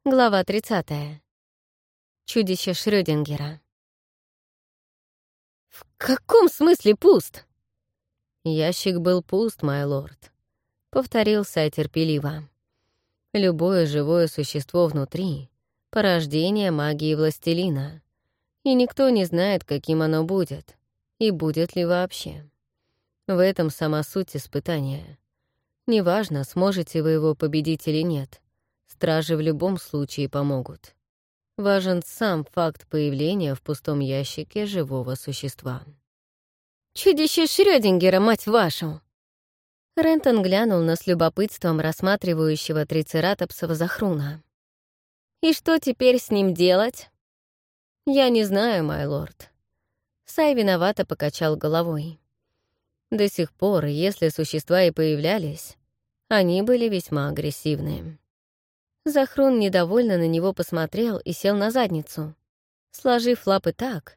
Глава 30. Чудище Шрёдингера. «В каком смысле пуст?» «Ящик был пуст, май лорд», — повторил Сай терпеливо. «Любое живое существо внутри — порождение магии Властелина, и никто не знает, каким оно будет, и будет ли вообще. В этом сама суть испытания. Неважно, сможете вы его победить или нет, стражи в любом случае помогут. Важен сам факт появления в пустом ящике живого существа». «Чудище Шрёдингера, мать вашу!» Рентон глянул на с любопытством рассматривающего трицератопса Захруна. «И что теперь с ним делать?» «Я не знаю, май лорд». Сай виновато покачал головой. До сих пор, если существа и появлялись, они были весьма агрессивны. Захрун недовольно на него посмотрел и сел на задницу, сложив лапы так,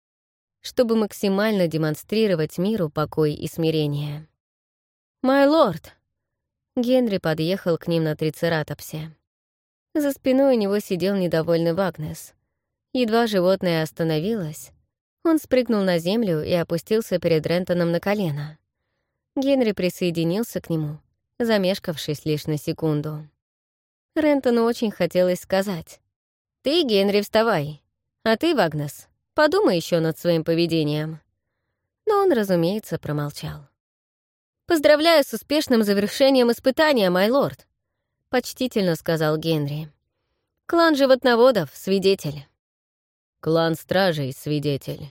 чтобы максимально демонстрировать миру покой и смирение. «Май лорд!» Генри подъехал к ним на трицератопсе. За спиной у него сидел недовольный Вагнес. Едва животное остановилось, он спрыгнул на землю и опустился перед Рентоном на колено. Генри присоединился к нему, замешкавшись лишь на секунду. Рентону очень хотелось сказать: «Ты, Генри, вставай, а ты, Вагнес, подумай еще над своим поведением». Но он, разумеется, промолчал. «Поздравляю с успешным завершением испытания, май лорд», — почтительно сказал Генри. «Клан животноводов — свидетель». «Клан стражей — свидетель»,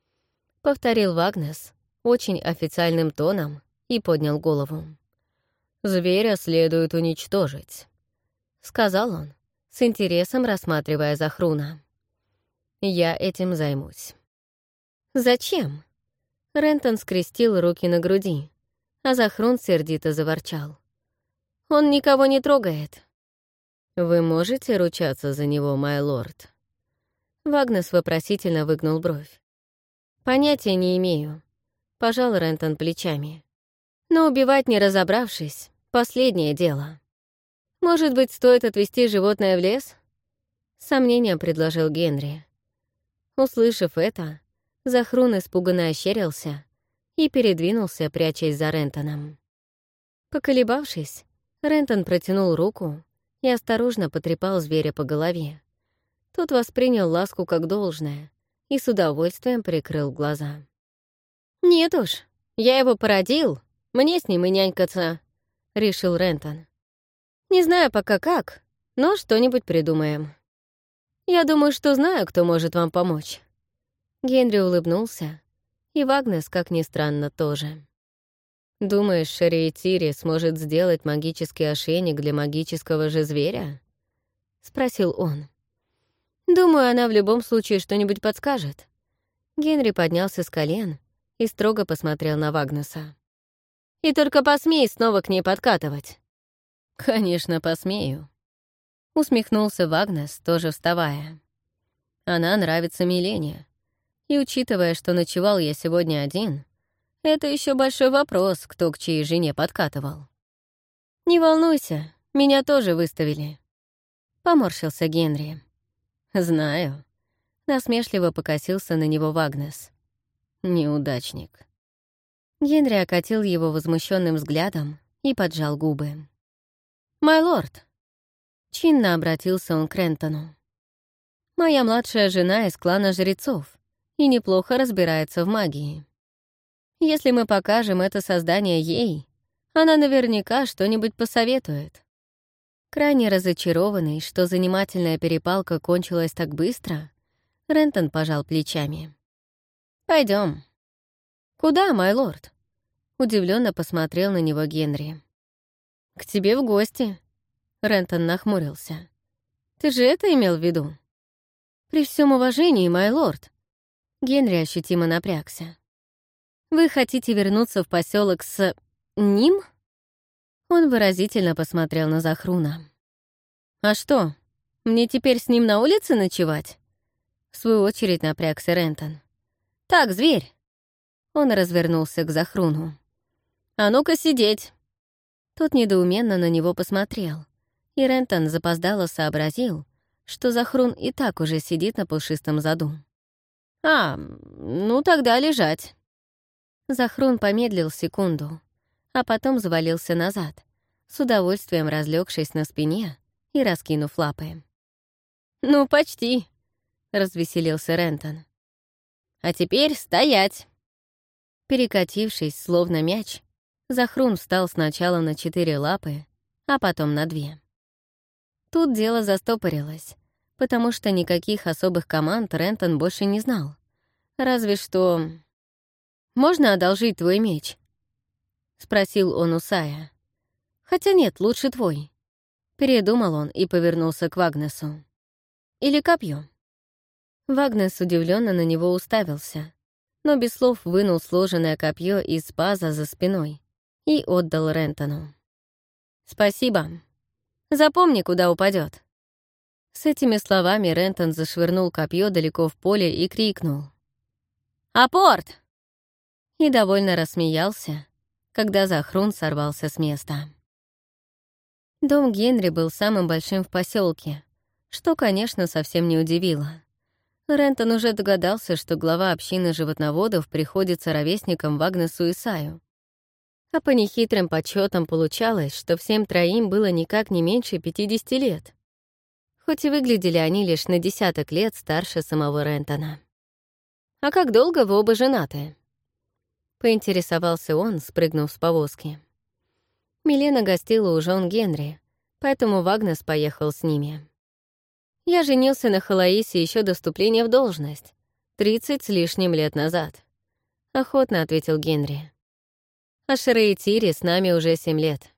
— повторил Вагнес очень официальным тоном и поднял голову. «Зверя следует уничтожить», — сказал он, с интересом рассматривая Захруна. «Я этим займусь». «Зачем?» Рентон скрестил руки на груди, а Захрун сердито заворчал. «Он никого не трогает». «Вы можете ручаться за него, май лорд?» Вагнес вопросительно выгнул бровь. «Понятия не имею», — пожал Рентон плечами. «Но убивать, не разобравшись, — последнее дело. Может быть, стоит отвезти животное в лес?» — с сомнением предложил Генри. Услышав это, Захрун испуганно ощерился и передвинулся, прячась за Рентоном. Поколебавшись, Рентон протянул руку и осторожно потрепал зверя по голове. Тот воспринял ласку как должное и с удовольствием прикрыл глаза. «Нет уж, я его породил, мне с ним и нянькаться», — решил Рентон. «Не знаю пока как, но что-нибудь придумаем. Я думаю, что знаю, кто может вам помочь». Генри улыбнулся, и Вагнес, как ни странно, тоже. «Думаешь, Шариэтири сможет сделать магический ошейник для магического же зверя?» — спросил он. «Думаю, она в любом случае что-нибудь подскажет». Генри поднялся с колен и строго посмотрел на Вагнеса. «И только посмей снова к ней подкатывать». «Конечно, посмею», — усмехнулся Вагнес, тоже вставая. «Она нравится Милене. И учитывая, что ночевал я сегодня один, это еще большой вопрос, кто к чьей жене подкатывал». «Не волнуйся, меня тоже выставили», — поморщился Генри. «Знаю», — насмешливо покосился на него Вагнес. «Неудачник». Генри окатил его возмущенным взглядом и поджал губы. «Май лорд», — чинно обратился он к Рентону. «Моя младшая жена из клана жрецов и неплохо разбирается в магии. Если мы покажем это создание ей, она наверняка что-нибудь посоветует». Крайне разочарованный, что занимательная перепалка кончилась так быстро, Рентон пожал плечами. Пойдем. «Куда, май лорд?» — удивленно посмотрел на него Генри. «К тебе в гости», — Рентон нахмурился. «Ты же это имел в виду?» «При всем уважении, май лорд», — Генри ощутимо напрягся. «Вы хотите вернуться в поселок с... ним?» Он выразительно посмотрел на Захруна. «А что, мне теперь с ним на улице ночевать?» В свою очередь напрягся Рентон. «Так, зверь!» Он развернулся к Захруну. «А ну-ка сидеть!» Тот недоуменно на него посмотрел И Рентон запоздало сообразил, что Захрун и так уже сидит на пушистом заду. Ну тогда лежать». Захрун помедлил секунду, а потом завалился назад, с удовольствием разлегшись на спине и раскинув лапы. «Ну, почти», — развеселился Рентон. «А теперь стоять!» Перекатившись, словно мяч, Захрун встал сначала на 4 лапы, а потом на 2. Тут дело застопорилось, потому что никаких особых команд Рентон больше не знал. Разве что... «Можно одолжить твой меч?» — спросил он у Сая. «Хотя нет, лучше твой». Передумал он и повернулся к Вагнесу. «Или копье?» Вагнес удивленно на него уставился, но без слов вынул сложенное копье из паза за спиной и отдал Рентону. «Спасибо. Запомни, куда упадет. С этими словами Рентон зашвырнул копье далеко в поле и крикнул: «Апорт!» И довольно рассмеялся, когда Захрун сорвался с места. Дом Генри был самым большим в поселке, что, конечно, совсем не удивило. Рентон уже догадался, что глава общины животноводов приходится ровесникам Вагнесу и Саю. А по нехитрым подсчетам получалось, что всем троим было никак не меньше 50 лет. Хоть и выглядели они лишь на 10 лет старше самого Рентона. «А как долго вы оба женаты?» — поинтересовался он, спрыгнув с повозки. Милена гостила у жен Генри, поэтому Вагнес поехал с ними. «Я женился на Халаисе еще до вступления в должность, 30 с лишним лет назад», — охотно ответил Генри. «А Шарейтири с нами уже 7 лет.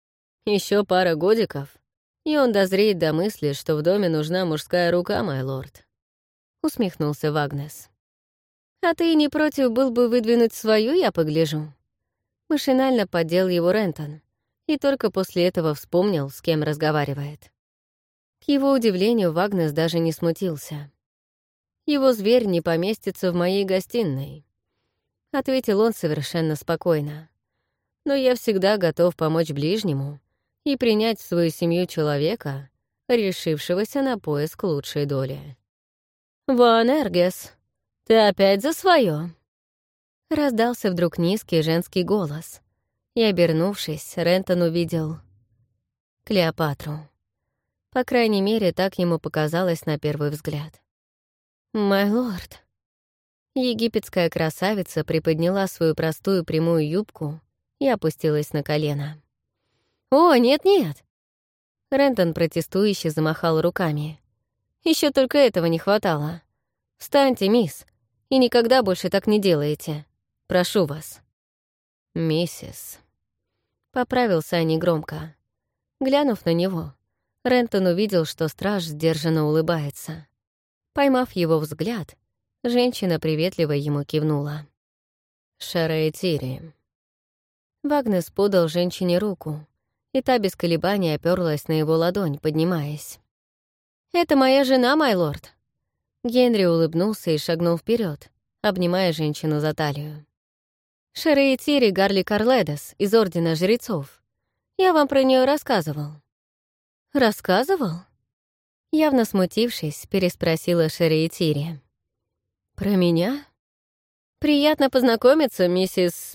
Еще пара годиков, и он дозреет до мысли, что в доме нужна мужская рука, мой лорд», — усмехнулся Вагнес. «А ты не против был бы выдвинуть свою, я погляжу?» Машинально поддел его Рентон, и только после этого вспомнил, с кем разговаривает. К его удивлению, Вагнес даже не смутился. «Его зверь не поместится в моей гостиной», — ответил он совершенно спокойно. «Но я всегда готов помочь ближнему и принять в свою семью человека, решившегося на поиск лучшей доли». «Ван Эргес, ты опять за свое? Раздался вдруг низкий женский голос, и, обернувшись, Рентон увидел Клеопатру. По крайней мере, так ему показалось на первый взгляд. «Май лорд». Египетская красавица приподняла свою простую прямую юбку и опустилась на колено. «О, нет-нет!» Рентон протестующе замахал руками. Еще только этого не хватало. «Встаньте, мисс, и никогда больше так не делаете. Прошу вас». «Миссис». Поправился они громко. Глянув на него, Рентон увидел, что страж сдержанно улыбается. Поймав его взгляд, женщина приветливо ему кивнула. «Шарейтири». Вагнес подал женщине руку, и та без колебаний оперлась на его ладонь, поднимаясь. «Это моя жена, май лорд». Генри улыбнулся и шагнул вперед, обнимая женщину за талию. «Шарейтири Гарли Карледес из Ордена Жрецов. Я вам про нее рассказывал». «Рассказывал?» Явно смутившись, переспросила Шарейтири. «Про меня?» «Приятно познакомиться, миссис...»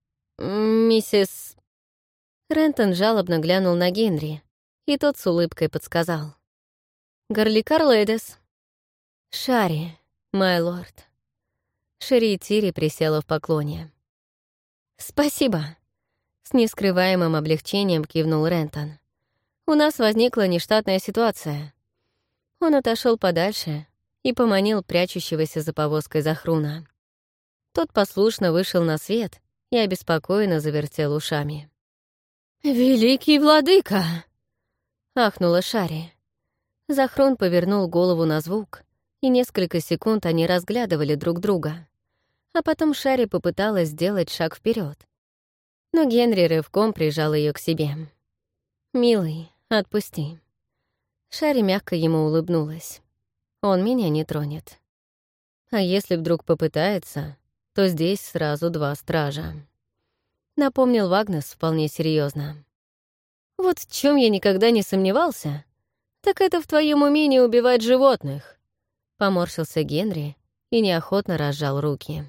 Рентон жалобно глянул на Генри, и тот с улыбкой подсказал. «Гарли Карледес». «Шари, май лорд». Шарейтири присела в поклоне. «Спасибо», — с нескрываемым облегчением кивнул Рентон. «У нас возникла нештатная ситуация». Он отошел подальше и поманил прячущегося за повозкой Захруна. Тот послушно вышел на свет и обеспокоенно завертел ушами. «Великий владыка!» — ахнула Шари. Захрун повернул голову на звук, и несколько секунд они разглядывали друг друга. А потом Шари попыталась сделать шаг вперед, но Генри рывком прижал ее к себе. «Милый, отпусти». Шари мягко ему улыбнулась. «Он меня не тронет. А если вдруг попытается, то здесь сразу 2 стража», — напомнил Вагнес вполне серьезно. Вот в чем я никогда не сомневался, так это в твоем умении убивать животных. Поморщился Генри и неохотно разжал руки.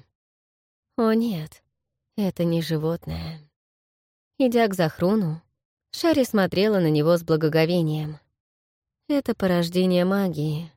О нет, это не животное. Идя к Захруну, Шарри смотрела на него с благоговением. Это порождение магии.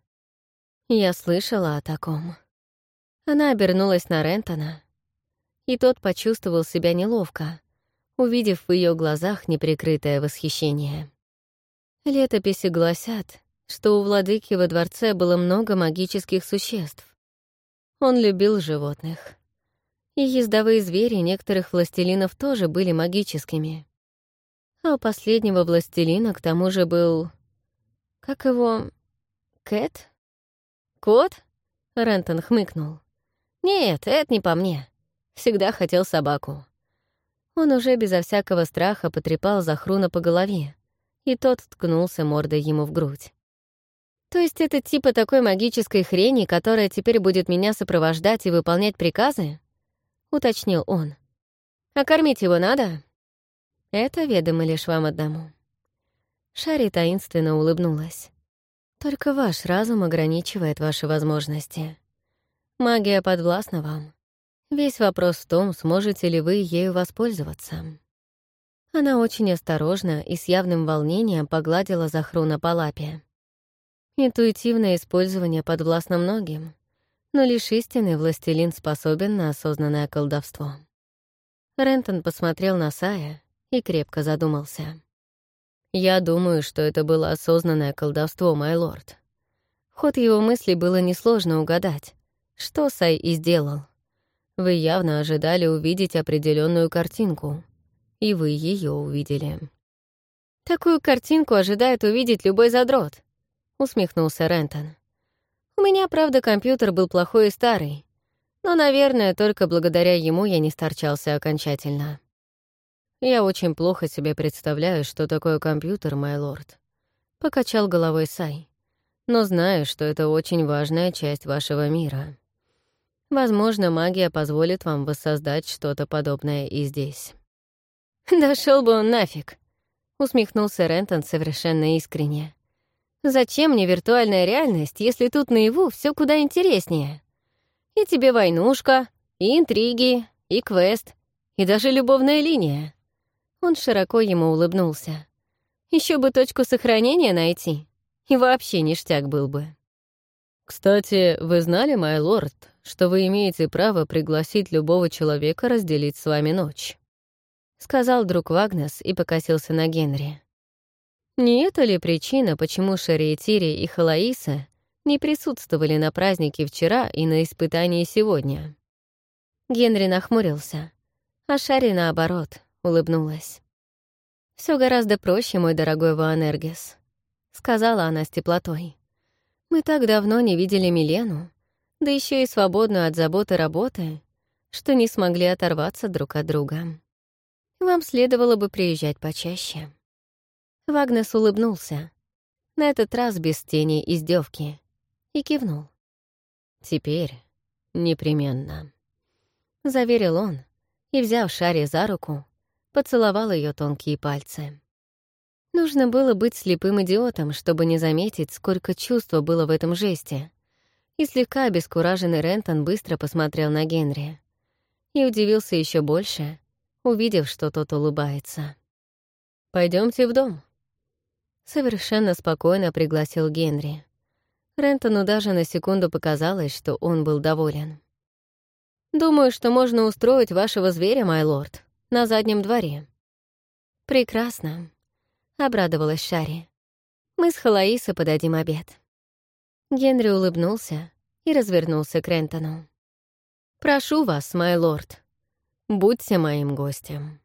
Я слышала о таком. Она обернулась на Рентона, и тот почувствовал себя неловко, увидев в ее глазах неприкрытое восхищение. Летописи гласят, что у владыки во дворце было много магических существ. Он любил животных. И ездовые звери некоторых властелинов тоже были магическими. А у последнего властелина к тому же был... Как его... Кэт? Кот? Рентон хмыкнул. Нет, это не по мне. Всегда хотел собаку. Он уже безо всякого страха потрепал Захруна по голове, и тот ткнулся мордой ему в грудь. То есть это типа такой магической хрени, которая теперь будет меня сопровождать и выполнять приказы? Уточнил он. А кормить его надо? Это ведомо лишь вам одному. Шарри таинственно улыбнулась. Только ваш разум ограничивает ваши возможности. Магия подвластна вам. Весь вопрос в том, сможете ли вы ею воспользоваться. Она очень осторожно и с явным волнением погладила Захруна по лапе. Интуитивное использование подвластно многим, но лишь истинный властелин способен на осознанное колдовство. Рентон посмотрел на Сая и крепко задумался. «Я думаю, что это было осознанное колдовство, майлорд». Ход его мыслей было несложно угадать, что Сай и сделал. Вы явно ожидали увидеть определенную картинку, и вы ее увидели. «Такую картинку ожидает увидеть любой задрот», — усмехнулся Рентон. «У меня, правда, компьютер был плохой и старый, но, наверное, только благодаря ему я не сторчался окончательно». «Я очень плохо себе представляю, что такое компьютер, майлорд», — покачал головой Сай. «Но знаю, что это очень важная часть вашего мира. Возможно, магия позволит вам воссоздать что-то подобное и здесь». «Дошёл бы он нафиг», — усмехнулся Рентон совершенно искренне. «Зачем мне виртуальная реальность, если тут наяву все куда интереснее? И тебе войнушка, и интриги, и квест, и даже любовная линия». Он широко ему улыбнулся. Еще бы точку сохранения найти, и вообще ништяк был бы. «Кстати, вы знали, майлорд, что вы имеете право пригласить любого человека разделить с вами ночь?» — сказал друг Вагнес и покосился на Генри. Не это ли причина, почему Шариэтири и Халаиса не присутствовали на празднике вчера и на испытании сегодня? Генри нахмурился, а Шари, наоборот, улыбнулась. «Все гораздо проще, мой дорогой Ваанергис», — сказала она с теплотой. «Мы так давно не видели Милену, да еще и свободную от заботы работы, что не смогли оторваться друг от друга. Вам следовало бы приезжать почаще». Вагнес улыбнулся, на этот раз без тени издевки, и кивнул. «Теперь непременно», — заверил он, и, взяв Шари за руку, поцеловал ее тонкие пальцы. Нужно было быть слепым идиотом, чтобы не заметить, сколько чувства было в этом жесте, и слегка обескураженный Рентон быстро посмотрел на Генри и удивился еще больше, увидев, что тот улыбается. «Пойдемте в дом», — совершенно спокойно пригласил Генри. Рентону даже на секунду показалось, что он был доволен. «Думаю, что можно устроить вашего зверя, майлорд, на заднем дворе». «Прекрасно», — обрадовалась Шари. «Мы с Халаисой подадим обед». Генри улыбнулся и развернулся к Рентону. «Прошу вас, майлорд, будьте моим гостем».